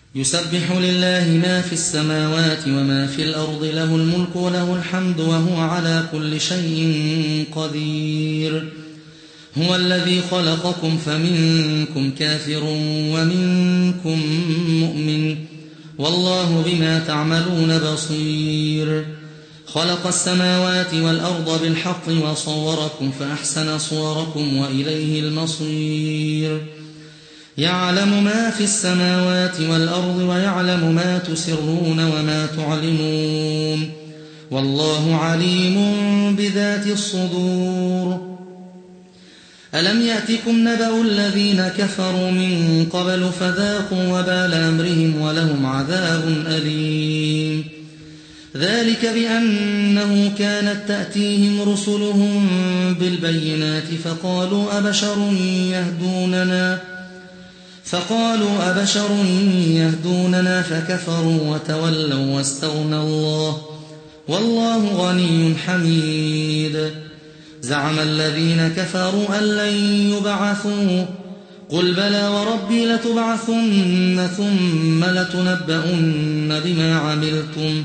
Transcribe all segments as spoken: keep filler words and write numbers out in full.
يسبح لله ما في السماوات وما في الأرض، له الملك وله الحمد وهو على كل شيء قدير. هو الذي خلقكم فمنكم كافر ومنكم مؤمن، والله بما تعملون بصير. خلق السماوات والأرض بالحق وصوركم فأحسن صوركم وإليه المصير. يعلم ما في السماوات والأرض ويعلم ما تسرون وما تعلنون، والله عليم بذات الصدور. ألم يأتكم نبأ الذين كفروا من قبل فذاقوا وبال أمرهم ولهم عذاب أليم. ذلك بأنه كانت تأتيهم رسلهم بالبينات فقالوا أبشر يهدوننا فقالوا أبشر يهدوننا فكفروا وتولوا واستغنى الله، والله غني حميد. زعم الذين كفروا أن لن يبعثوا، قل بلى وربي لتبعثن ثم لتنبؤن بما عملتم،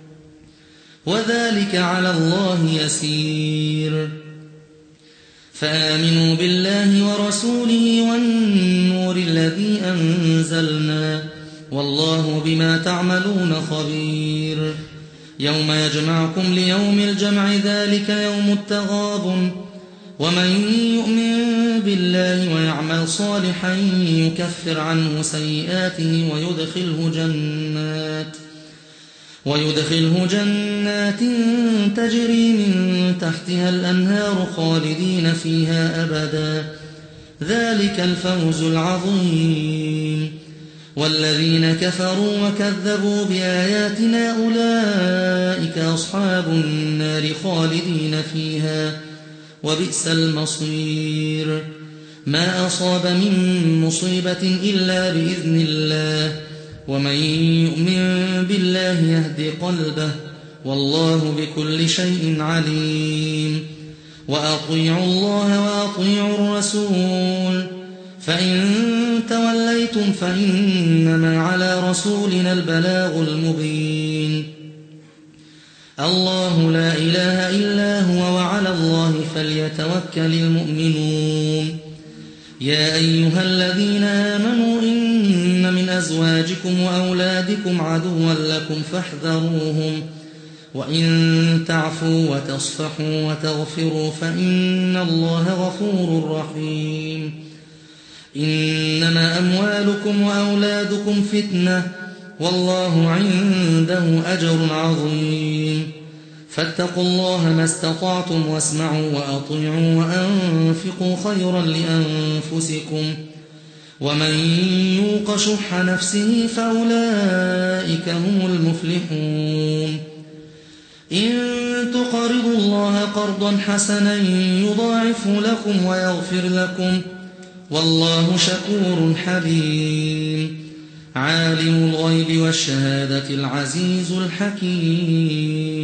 وذلك على الله يسير. فآمنوا بالله ورسوله والنور الذي أنزلنا، والله بما تعملون خبير. يوم يجمعكم ليوم الجمع، ذلك يوم التغابن. ومن يؤمن بالله ويعمل صالحا يكفر عنه سيئاته ويدخله جنات ويدخله جنات تجري من تحتها الأنهار خالدين فيها أبدا، ذلك الفوز العظيم. والذين كفروا وكذبوا بآياتنا أولئك أصحاب النار خالدين فيها، وبئس المصير. ما أصاب من مصيبة إلا بإذن الله، ومن يؤمن بالله يهد قلبه، والله بكل شيء عليم. وأطيعوا الله وأطيعوا الرسول، فإن توليتم فإنما على رسولنا البلاغ المبين. الله لا إله إلا هو، وعلى الله فليتوكل المؤمنون. يا أيها الذين آمنوا إن من أزواجكم وأولادكم عدوا لكم فاحذروهم، وإن تعفوا وتصفحوا وتغفروا فإن الله غفور رحيم. إنما أموالكم وأولادكم فتنة، والله عنده أجر عظيم. فاتقوا الله ما استطعتم واسمعوا وأطيعوا وأنفقوا خيرا لأنفسكم، ومن يوق شح نفسه فأولئك هم المفلحون. إن تقرضوا الله قرضا حسنا يضاعف لكم ويغفر لكم، والله شكور حليم. عالم الغيب والشهادة العزيز الحكيم.